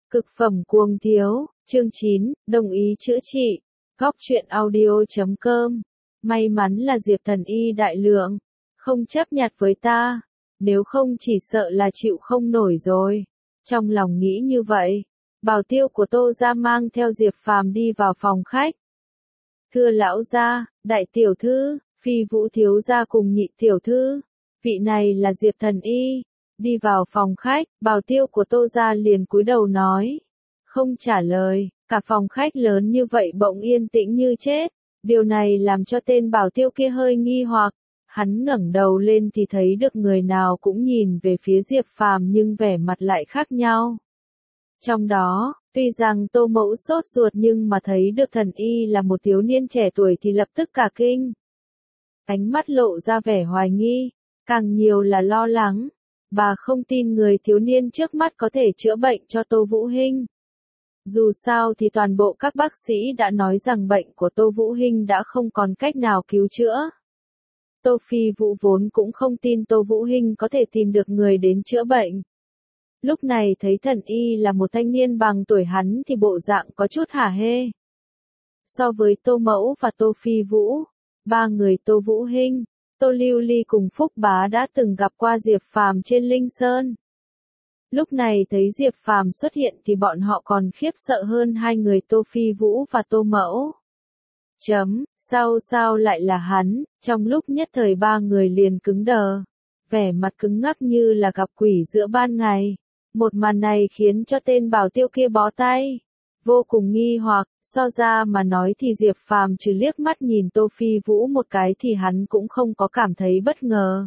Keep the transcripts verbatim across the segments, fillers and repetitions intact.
Cực phẩm cuồng thiếu, chương chín, đồng ý chữa trị. Góc truyện audio chấm com. May mắn là Diệp Thần Y đại lượng, không chấp nhặt với ta, nếu không chỉ sợ là chịu không nổi rồi. Trong lòng nghĩ như vậy, bảo tiêu của Tô gia mang theo Diệp Phàm đi vào phòng khách. Thưa lão gia, đại tiểu thư, Phi Vũ thiếu gia cùng nhị tiểu thư, vị này là Diệp Thần Y. Đi vào phòng khách, bảo tiêu của Tô gia liền cúi đầu nói, không trả lời, cả phòng khách lớn như vậy bỗng yên tĩnh như chết. Điều này làm cho tên bảo tiêu kia hơi nghi hoặc, hắn ngẩng đầu lên thì thấy được người nào cũng nhìn về phía Diệp Phàm nhưng vẻ mặt lại khác nhau. Trong đó, tuy rằng Tô Mẫu sốt ruột nhưng mà thấy được Thần Y là một thiếu niên trẻ tuổi thì lập tức cả kinh. Ánh mắt lộ ra vẻ hoài nghi, càng nhiều là lo lắng. Bà không tin người thiếu niên trước mắt có thể chữa bệnh cho Tô Vũ Hinh. Dù sao thì toàn bộ các bác sĩ đã nói rằng bệnh của Tô Vũ Hinh đã không còn cách nào cứu chữa. Tô Phi Vũ vốn cũng không tin Tô Vũ Hinh có thể tìm được người đến chữa bệnh. Lúc này thấy Thần Y là một thanh niên bằng tuổi hắn thì bộ dạng có chút hả hê. So với Tô Mẫu và Tô Phi Vũ, ba người Tô Vũ Hinh, Tô Lưu Ly cùng Phúc Bá đã từng gặp qua Diệp Phàm trên Linh Sơn. Lúc này thấy Diệp Phàm xuất hiện thì bọn họ còn khiếp sợ hơn hai người Tô Phi Vũ và Tô Mẫu. Chấm, sao sao lại là hắn, trong lúc nhất thời ba người liền cứng đờ, vẻ mặt cứng ngắc như là gặp quỷ giữa ban ngày. Một màn này khiến cho tên bảo tiêu kia bó tay, vô cùng nghi hoặc, so ra mà nói thì Diệp Phàm trừ liếc mắt nhìn Tô Phi Vũ một cái thì hắn cũng không có cảm thấy bất ngờ.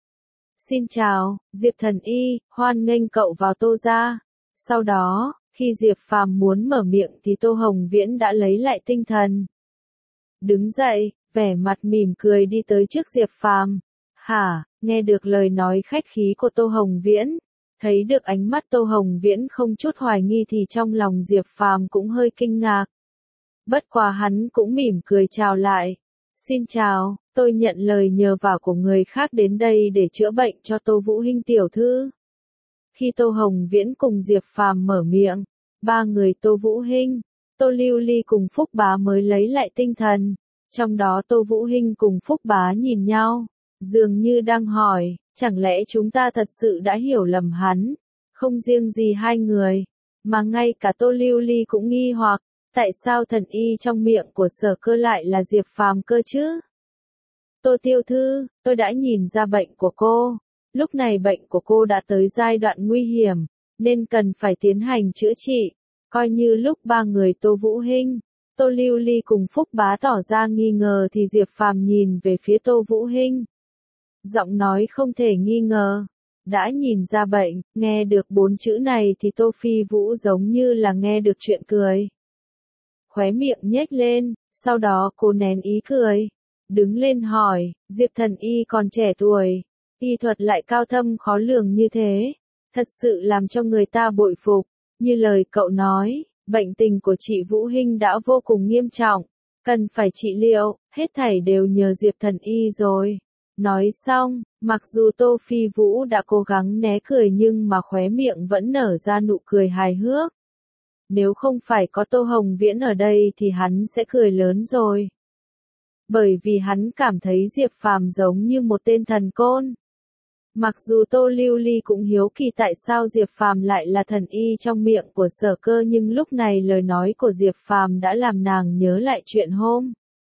Xin chào, Diệp Thần Y, hoan nghênh cậu vào Tô gia. Sau đó, khi Diệp Phàm muốn mở miệng thì Tô Hồng Viễn đã lấy lại tinh thần. Đứng dậy, vẻ mặt mỉm cười đi tới trước Diệp Phàm. Hả, nghe được lời nói khách khí của Tô Hồng Viễn, thấy được ánh mắt Tô Hồng Viễn không chút hoài nghi thì trong lòng Diệp Phàm cũng hơi kinh ngạc. Bất quá hắn cũng mỉm cười chào lại. Xin chào, tôi nhận lời nhờ vả của người khác đến đây để chữa bệnh cho Tô Vũ Hinh tiểu thư. Khi Tô Hồng Viễn cùng Diệp Phàm mở miệng, ba người Tô Vũ Hinh, Tô Lưu Ly cùng Phúc Bá mới lấy lại tinh thần. Trong đó Tô Vũ Hinh cùng Phúc Bá nhìn nhau, dường như đang hỏi, chẳng lẽ chúng ta thật sự đã hiểu lầm hắn? Không riêng gì hai người, mà ngay cả Tô Lưu Ly cũng nghi hoặc, tại sao Thần Y trong miệng của Sở Cơ lại là Diệp Phàm cơ chứ? Tô tiểu thư, tôi đã nhìn ra bệnh của cô. Lúc này bệnh của cô đã tới giai đoạn nguy hiểm, nên cần phải tiến hành chữa trị. Coi như lúc ba người Tô Vũ Hinh, Tô Lưu Ly cùng Phúc Bá tỏ ra nghi ngờ thì Diệp Phàm nhìn về phía Tô Vũ Hinh. Giọng nói không thể nghi ngờ. Đã nhìn ra bệnh, nghe được bốn chữ này thì Tô Phi Vũ giống như là nghe được chuyện cười. Khóe miệng nhếch lên, sau đó cô nén ý cười. Đứng lên hỏi, Diệp Thần Y còn trẻ tuổi, y thuật lại cao thâm khó lường như thế, thật sự làm cho người ta bội phục. Như lời cậu nói, bệnh tình của chị Vũ Hinh đã vô cùng nghiêm trọng, cần phải trị liệu, hết thảy đều nhờ Diệp Thần Y rồi. Nói xong, mặc dù Tô Phi Vũ đã cố gắng né cười nhưng mà khóe miệng vẫn nở ra nụ cười hài hước. Nếu không phải có Tô Hồng Viễn ở đây thì hắn sẽ cười lớn rồi. Bởi vì hắn cảm thấy Diệp Phàm giống như một tên thần côn. Mặc dù Tô Lưu Ly cũng hiếu kỳ tại sao Diệp Phàm lại là Thần Y trong miệng của Sở Cơ nhưng lúc này lời nói của Diệp Phàm đã làm nàng nhớ lại chuyện hôm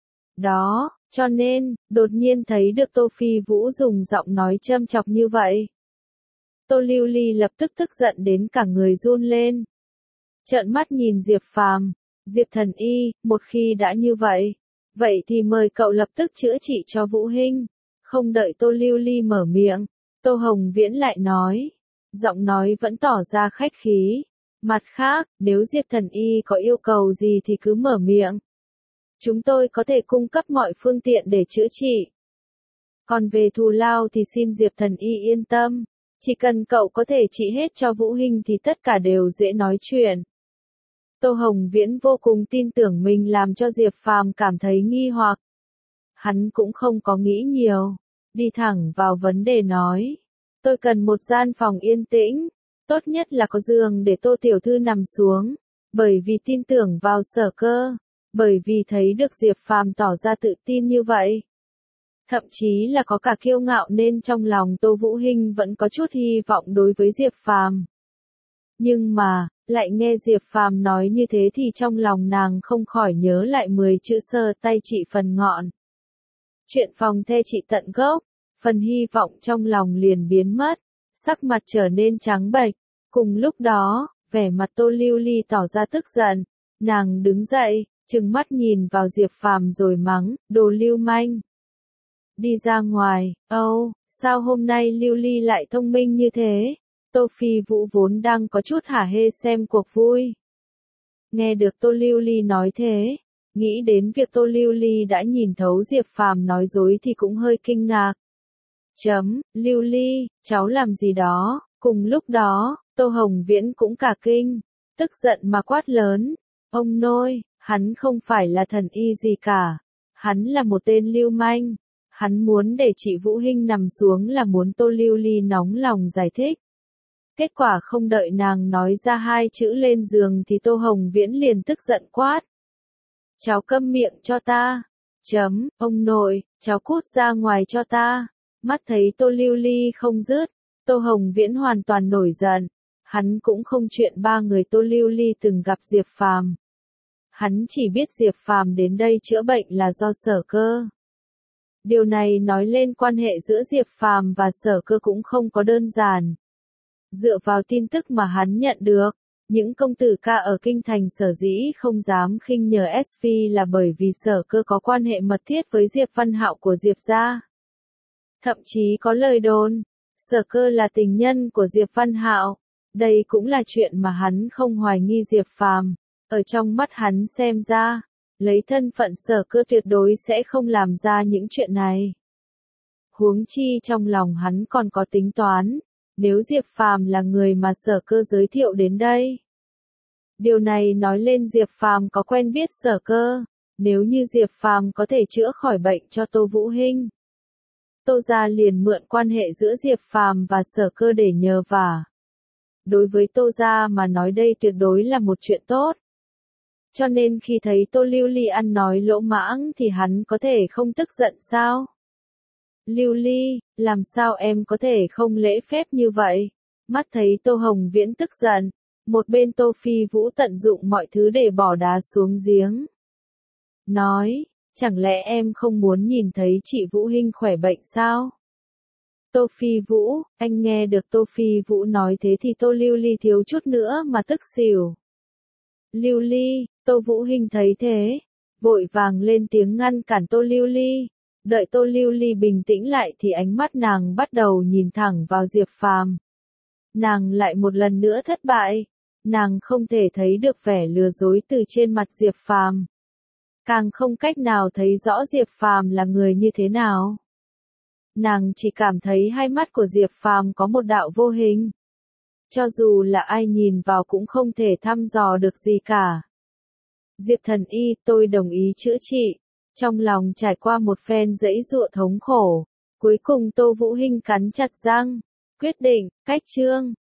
đó, cho nên, đột nhiên thấy được Tô Phi Vũ dùng giọng nói châm chọc như vậy. Tô Lưu Ly lập tức tức giận đến cả người run lên. Trợn mắt nhìn Diệp Phàm, Diệp Thần Y, một khi đã như vậy, vậy thì mời cậu lập tức chữa trị cho Vũ Hinh. Không đợi Tô Lưu Ly mở miệng, Tô Hồng Viễn lại nói, giọng nói vẫn tỏ ra khách khí. Mặt khác, nếu Diệp Thần Y có yêu cầu gì thì cứ mở miệng. Chúng tôi có thể cung cấp mọi phương tiện để chữa trị. Còn về thù lao thì xin Diệp Thần Y yên tâm, chỉ cần cậu có thể trị hết cho Vũ Hinh thì tất cả đều dễ nói chuyện. Tô Hồng Viễn vô cùng tin tưởng mình làm cho Diệp Phàm cảm thấy nghi hoặc. Hắn cũng không có nghĩ nhiều, đi thẳng vào vấn đề nói. Tôi cần một gian phòng yên tĩnh. Tốt nhất là có giường để Tô tiểu thư nằm xuống, bởi vì tin tưởng vào Sở Cơ, bởi vì thấy được Diệp Phàm tỏ ra tự tin như vậy. Thậm chí là có cả kiêu ngạo nên trong lòng Tô Vũ Hinh vẫn có chút hy vọng đối với Diệp Phàm. Nhưng mà, lại nghe Diệp Phàm nói như thế thì trong lòng nàng không khỏi nhớ lại mười chữ sơ tay trị phần ngọn. Chuyện phòng the trị tận gốc, phần hy vọng trong lòng liền biến mất, sắc mặt trở nên trắng bệch. Cùng lúc đó, vẻ mặt Tô Lưu Ly tỏ ra tức giận, nàng đứng dậy, trừng mắt nhìn vào Diệp Phàm rồi mắng, đồ lưu manh. Đi ra ngoài, âu, oh, sao hôm nay Lưu Ly lại thông minh như thế? Tô Phi Vũ vốn đang có chút hả hê xem cuộc vui. Nghe được Tô Lưu Ly nói thế, nghĩ đến việc Tô Lưu Ly đã nhìn thấu Diệp Phàm nói dối thì cũng hơi kinh ngạc. Chấm, Lưu Ly, cháu làm gì đó? Cùng lúc đó, Tô Hồng Viễn cũng cả kinh, tức giận mà quát lớn. Ông nôi, hắn không phải là thần y gì cả. Hắn là một tên lưu manh. Hắn muốn để chị Vũ Hinh nằm xuống là muốn Tô Lưu Ly nóng lòng giải thích. Kết quả không đợi nàng nói ra hai chữ lên giường thì Tô Hồng Viễn liền tức giận quát. Cháu câm miệng cho ta. Chấm, ông nội, cháu cút ra ngoài cho ta. Mắt thấy Tô Lưu Ly không dứt, Tô Hồng Viễn hoàn toàn nổi giận. Hắn cũng không chuyện ba người Tô Lưu Ly từng gặp Diệp Phàm. Hắn chỉ biết Diệp Phàm đến đây chữa bệnh là do Sở Cơ. Điều này nói lên quan hệ giữa Diệp Phàm và Sở Cơ cũng không có đơn giản. Dựa vào tin tức mà hắn nhận được, những công tử ca ở kinh thành sở dĩ không dám khinh nhờ ét vê là bởi vì Sở Cơ có quan hệ mật thiết với Diệp Văn Hạo của Diệp gia. Thậm chí có lời đồn, Sở Cơ là tình nhân của Diệp Văn Hạo. Đây cũng là chuyện mà hắn không hoài nghi Diệp Phàm. Ở trong mắt hắn xem ra, lấy thân phận Sở Cơ tuyệt đối sẽ không làm ra những chuyện này. Huống chi trong lòng hắn còn có tính toán, nếu Diệp Phàm là người mà Sở Cơ giới thiệu đến đây. Điều này nói lên Diệp Phàm có quen biết Sở Cơ, nếu như Diệp Phàm có thể chữa khỏi bệnh cho Tô Vũ Hinh. Tô gia liền mượn quan hệ giữa Diệp Phàm và Sở Cơ để nhờ vả. Đối với Tô gia mà nói đây tuyệt đối là một chuyện tốt. Cho nên khi thấy Tô Lưu Ly ăn nói lỗ mãng thì hắn có thể không tức giận sao? Lưu Ly, làm sao em có thể không lễ phép như vậy? Mắt thấy Tô Hồng Viễn tức giận, một bên Tô Phi Vũ tận dụng mọi thứ để bỏ đá xuống giếng. Nói, chẳng lẽ em không muốn nhìn thấy chị Vũ Hinh khỏe bệnh sao? Tô Phi Vũ, anh nghe được Tô Phi Vũ nói thế thì Tô Lưu Ly thiếu chút nữa mà tức xỉu. Lưu Ly, Tô Vũ Hinh thấy thế, vội vàng lên tiếng ngăn cản Tô Lưu Ly. Đợi Tô Lưu Ly bình tĩnh lại thì ánh mắt nàng bắt đầu nhìn thẳng vào Diệp Phàm. Nàng lại một lần nữa thất bại, nàng không thể thấy được vẻ lừa dối từ trên mặt Diệp Phàm. Càng không cách nào thấy rõ Diệp Phàm là người như thế nào. Nàng chỉ cảm thấy hai mắt của Diệp Phàm có một đạo vô hình. Cho dù là ai nhìn vào cũng không thể thăm dò được gì cả. Diệp thần y, tôi đồng ý chữa trị. Trong lòng trải qua một phen giãy giụa thống khổ, cuối cùng Tô Vũ Hinh cắn chặt răng, quyết định, cách chương.